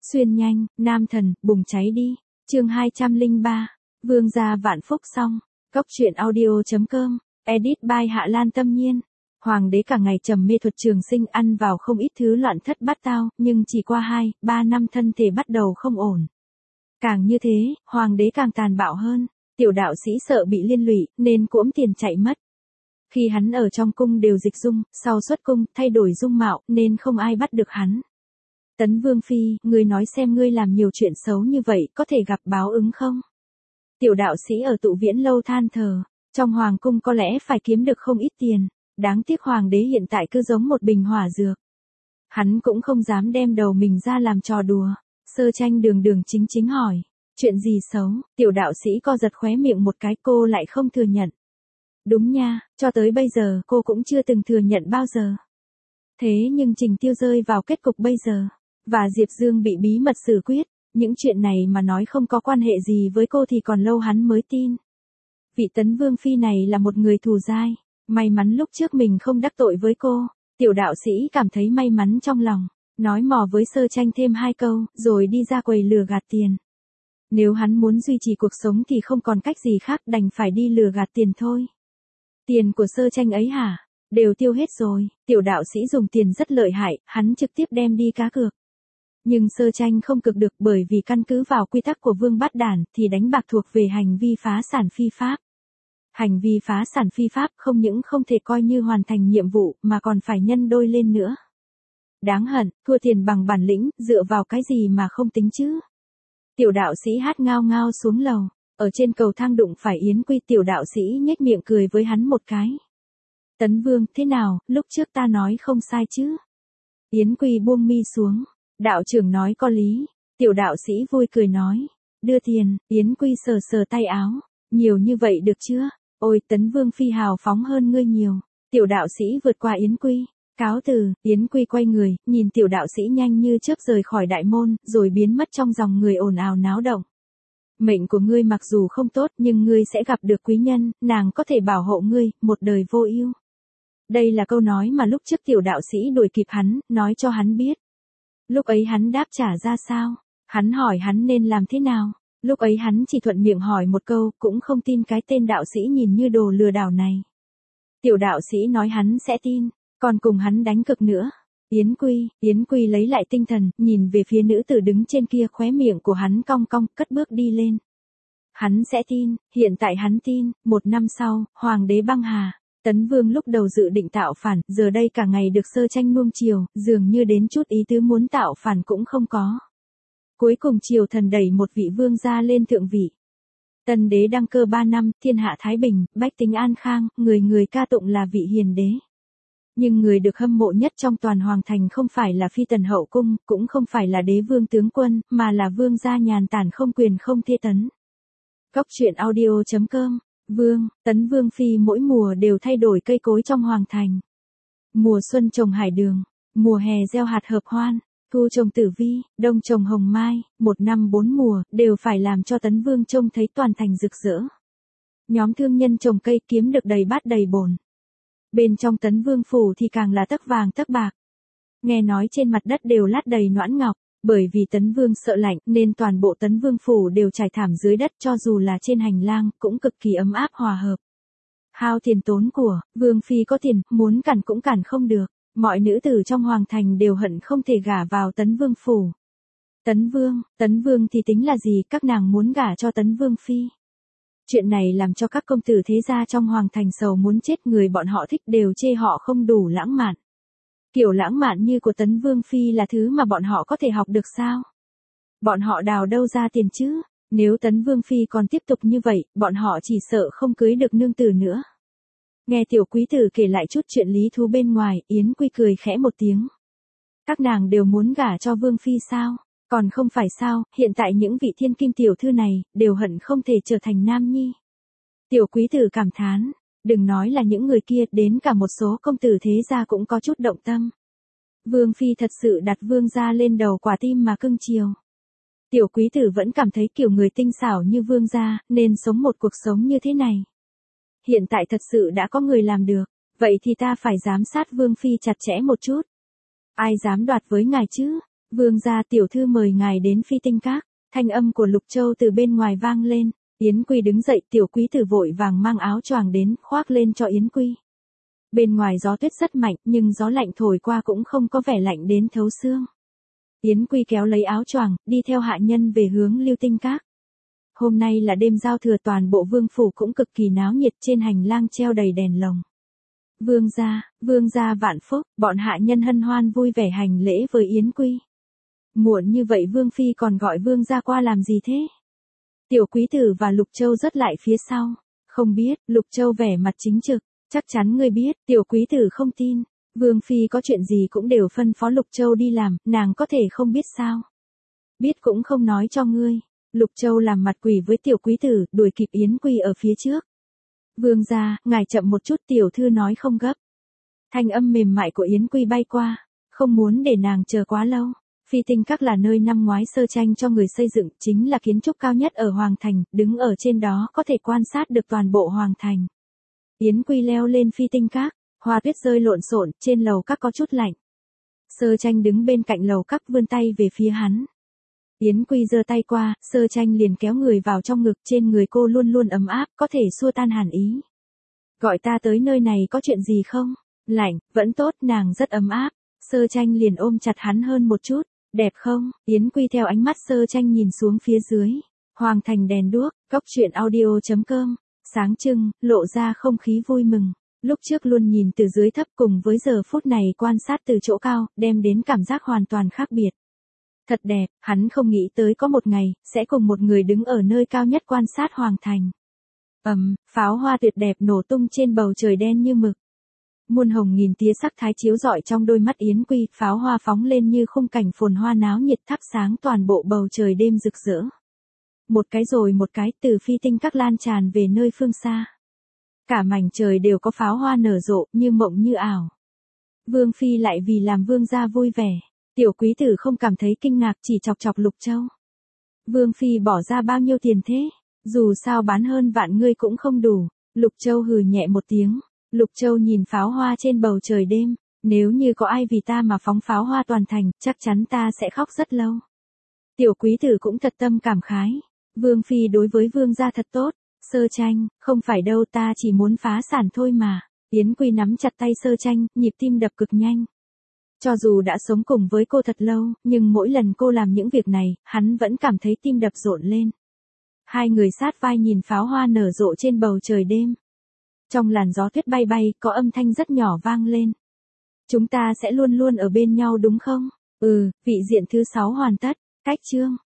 Xuyên nhanh, nam thần, bùng cháy đi. Chương 203. Vương gia vạn phúc xong. Cốc truyện audio.com. Edit by Hạ Lan Tâm Nhiên. Hoàng đế cả ngày trầm mê thuật trường sinh, ăn vào không ít thứ loạn thất bát tao, nhưng chỉ qua 2-3 năm thân thể bắt đầu không ổn. Càng như thế, hoàng đế càng tàn bạo hơn. Tiểu đạo sĩ sợ bị liên lụy, nên cuỗm tiền chạy mất. Khi hắn ở trong cung đều dịch dung, sau xuất cung, thay đổi dung mạo, nên không ai bắt được hắn. Tấn Vương Phi, ngươi nói xem ngươi làm nhiều chuyện xấu như vậy, có thể gặp báo ứng không? Tiểu đạo sĩ ở Tụ Viễn lâu than thở, trong hoàng cung có lẽ phải kiếm được không ít tiền, đáng tiếc hoàng đế hiện tại cứ giống một bình hỏa dược. Hắn cũng không dám đem đầu mình ra làm trò đùa. Sơ Tranh đường đường chính chính hỏi, chuyện gì xấu? Tiểu đạo sĩ co giật khóe miệng một cái, cô lại không thừa nhận. Đúng nha, cho tới bây giờ cô cũng chưa từng thừa nhận bao giờ. Thế nhưng Trình Tiêu rơi vào kết cục bây giờ, và Diệp Dương bị bí mật xử quyết, những chuyện này mà nói không có quan hệ gì với cô thì còn lâu hắn mới tin. Vị Tấn Vương Phi này là một người thù dai, may mắn lúc trước mình không đắc tội với cô. Tiểu đạo sĩ cảm thấy may mắn trong lòng, nói mò với Sơ Tranh thêm 2 câu, rồi đi ra quầy lừa gạt tiền. Nếu hắn muốn duy trì cuộc sống thì không còn cách gì khác, đành phải đi lừa gạt tiền thôi. Tiền của Sơ Tranh ấy hả? Đều tiêu hết rồi. Tiểu đạo sĩ dùng tiền rất lợi hại, hắn trực tiếp đem đi cá cược. Nhưng Sơ Tranh không cược được, bởi vì căn cứ vào quy tắc của Vương Bát Đản thì đánh bạc thuộc về hành vi phá sản phi pháp. Hành vi phá sản phi pháp không những không thể coi như hoàn thành nhiệm vụ mà còn phải nhân đôi lên nữa. Đáng hận, thua tiền bằng bản lĩnh, dựa vào cái gì mà không tính chứ? Tiểu đạo sĩ hát ngao ngao xuống lầu, ở trên cầu thang đụng phải Yến Quy. Tiểu đạo sĩ nhếch miệng cười với hắn một cái. Tấn Vương, thế nào, lúc trước ta nói không sai chứ? Yến Quy buông mi xuống, đạo trưởng nói có lý. Tiểu đạo sĩ vui cười nói, đưa tiền. Yến Quy sờ sờ tay áo, nhiều như vậy được chưa? Ôi, Tấn Vương Phi hào phóng hơn ngươi nhiều. Tiểu đạo sĩ vượt qua Yến Quy, cáo từ. Yến Quy quay người, nhìn tiểu đạo sĩ nhanh như chớp rời khỏi đại môn, rồi biến mất trong dòng người ồn ào náo động. Mệnh của ngươi mặc dù không tốt nhưng ngươi sẽ gặp được quý nhân, nàng có thể bảo hộ ngươi, một đời vô ưu. Đây là câu nói mà lúc trước tiểu đạo sĩ đuổi kịp hắn, nói cho hắn biết. Lúc ấy hắn đáp trả ra sao? Hắn hỏi hắn nên làm thế nào? Lúc ấy hắn chỉ thuận miệng hỏi một câu, cũng không tin cái tên đạo sĩ nhìn như đồ lừa đảo này. Tiểu đạo sĩ nói hắn sẽ tin, còn cùng hắn đánh cược nữa. Yến Quy lấy lại tinh thần, nhìn về phía nữ tử đứng trên kia, khóe miệng của hắn cong cong, cất bước đi lên. Hắn sẽ tin, hiện tại hắn tin. 1 năm sau, hoàng đế băng hà. Tấn Vương lúc đầu dự định tạo phản, giờ đây cả ngày được Sơ Tranh nuông chiều, dường như đến chút ý tứ muốn tạo phản cũng không có. Cuối cùng triều thần đẩy một vị vương gia lên thượng vị. Tân đế đăng cơ 3 năm, thiên hạ thái bình, bách tính an khang, người người ca tụng là vị hiền đế. Nhưng người được hâm mộ nhất trong toàn hoàng thành không phải là phi tần hậu cung, cũng không phải là đế vương tướng quân, mà là vương gia nhàn tản không quyền không thê Tấn. Cốc truyện audio.com. Tấn Vương Phi mỗi mùa đều thay đổi cây cối trong hoàng thành. Mùa xuân trồng hải đường, mùa hè gieo hạt hợp hoan, thu trồng tử vi, đông trồng hồng mai, 1 năm 4 mùa, đều phải làm cho Tấn Vương trông thấy toàn thành rực rỡ. Nhóm thương nhân trồng cây kiếm được đầy bát đầy bồn. Bên trong Tấn Vương phủ thì càng là tấc vàng tấc bạc. Nghe nói trên mặt đất đều lát đầy noãn ngọc, bởi vì Tấn Vương sợ lạnh nên toàn bộ Tấn Vương phủ đều trải thảm dưới đất, cho dù là trên hành lang cũng cực kỳ ấm áp hòa hợp. Hao tiền tốn của, Vương Phi có tiền, muốn cản cũng cản không được. Mọi nữ tử trong hoàng thành đều hận không thể gả vào Tấn Vương phủ. Tấn Vương thì tính là gì, các nàng muốn gả cho Tấn Vương Phi. Chuyện này làm cho các công tử thế gia trong hoàng thành sầu muốn chết, người bọn họ thích đều chê họ không đủ lãng mạn. Kiểu lãng mạn như của Tấn Vương Phi là thứ mà bọn họ có thể học được sao? Bọn họ đào đâu ra tiền chứ? Nếu Tấn Vương Phi còn tiếp tục như vậy, bọn họ chỉ sợ không cưới được nương tử nữa. Nghe tiểu quý tử kể lại chút chuyện lý thú bên ngoài, Yến Quy cười khẽ một tiếng. Các nàng đều muốn gả cho Vương Phi sao? Còn không phải sao, hiện tại những vị thiên kim tiểu thư này, đều hận không thể trở thành nam nhi. Tiểu quý tử cảm thán, đừng nói là những người kia, đến cả một số công tử thế gia cũng có chút động tâm. Vương Phi thật sự đặt vương gia lên đầu quả tim mà cưng chiều. Tiểu quý tử vẫn cảm thấy kiểu người tinh xảo như vương gia, nên sống một cuộc sống như thế này. Hiện tại thật sự đã có người làm được, vậy thì ta phải giám sát Vương Phi chặt chẽ một chút. Ai dám đoạt với ngài chứ? Vương gia tiểu thư mời ngài đến Phi Tinh Các. Thanh âm của Lục Châu từ bên ngoài vang lên. Yến Quy đứng dậy, tiểu quý tử vội vàng mang áo choàng đến, khoác lên cho Yến Quy. Bên ngoài gió tuyết rất mạnh, nhưng gió lạnh thổi qua cũng không có vẻ lạnh đến thấu xương. Yến Quy kéo lấy áo choàng, đi theo hạ nhân về hướng Lưu Tinh Các. Hôm nay là đêm giao thừa, toàn bộ vương phủ cũng cực kỳ náo nhiệt, trên hành lang treo đầy đèn lồng. Vương gia vạn phúc, bọn hạ nhân hân hoan vui vẻ hành lễ với Yến Quy. Muộn như vậy Vương Phi còn gọi Vương gia qua làm gì thế? Tiểu quý tử và Lục Châu rất lại phía sau. Không biết, Lục Châu vẻ mặt chính trực. Chắc chắn ngươi biết, tiểu quý tử không tin. Vương Phi có chuyện gì cũng đều phân phó Lục Châu đi làm, nàng có thể không biết sao? Biết cũng không nói cho ngươi. Lục Châu làm mặt quỷ với tiểu quý tử, đuổi kịp Yến Quy ở phía trước. Vương gia, ngài chậm một chút, tiểu thư nói không gấp. Thanh âm mềm mại của Yến Quy bay qua, không muốn để nàng chờ quá lâu. Phi Tinh Các là nơi năm ngoái Sơ Tranh cho người xây dựng, chính là kiến trúc cao nhất ở Hoàng Thành, đứng ở trên đó có thể quan sát được toàn bộ Hoàng Thành. Yến Quy leo lên Phi Tinh Các, hoa tuyết rơi lộn xộn, trên lầu các có chút lạnh. Sơ Tranh đứng bên cạnh lầu các vươn tay về phía hắn. Yến Quy giơ tay qua, Sơ Tranh liền kéo người vào trong ngực, trên người cô luôn luôn ấm áp, có thể xua tan hàn ý. Gọi ta tới nơi này có chuyện gì không? Lạnh, vẫn tốt, nàng rất ấm áp. Sơ Tranh liền ôm chặt hắn hơn một chút. Đẹp không? Yến Quy theo ánh mắt Sơ Tranh nhìn xuống phía dưới. Hoàng Thành đèn đuốc, cốc truyện audio.com. Sáng trưng, lộ ra không khí vui mừng. Lúc trước luôn nhìn từ dưới thấp cùng với giờ phút này quan sát từ chỗ cao, đem đến cảm giác hoàn toàn khác biệt. Thật đẹp, hắn không nghĩ tới có một ngày, sẽ cùng một người đứng ở nơi cao nhất quan sát Hoàng Thành. Pháo hoa tuyệt đẹp nổ tung trên bầu trời đen như mực. Muôn hồng nghìn tia sắc thái chiếu rọi trong đôi mắt Yến Quy, pháo hoa phóng lên như khung cảnh phồn hoa náo nhiệt thắp sáng toàn bộ bầu trời đêm rực rỡ. Một cái rồi một cái, từ Phi Tinh Các lan tràn về nơi phương xa. Cả mảnh trời đều có pháo hoa nở rộ, như mộng như ảo. Vương Phi lại vì làm vương gia vui vẻ. Tiểu quý tử không cảm thấy kinh ngạc, chỉ chọc chọc Lục Châu. Vương Phi bỏ ra bao nhiêu tiền thế? Dù sao bán hơn vạn ngươi cũng không đủ. Lục Châu hừ nhẹ một tiếng. Lục Châu nhìn pháo hoa trên bầu trời đêm. Nếu như có ai vì ta mà phóng pháo hoa toàn thành, chắc chắn ta sẽ khóc rất lâu. Tiểu quý tử cũng thật tâm cảm khái. Vương Phi đối với vương gia thật tốt. Sơ Tranh, không phải đâu, ta chỉ muốn phá sản thôi mà. Yến Quy nắm chặt tay Sơ Tranh, nhịp tim đập cực nhanh. Cho dù đã sống cùng với cô thật lâu, nhưng mỗi lần cô làm những việc này, hắn vẫn cảm thấy tim đập rộn lên. Hai người sát vai nhìn pháo hoa nở rộ trên bầu trời đêm. Trong làn gió tuyết bay bay, có âm thanh rất nhỏ vang lên. Chúng ta sẽ luôn luôn ở bên nhau đúng không? Vị diện thứ 6 hoàn tất. Cách chương.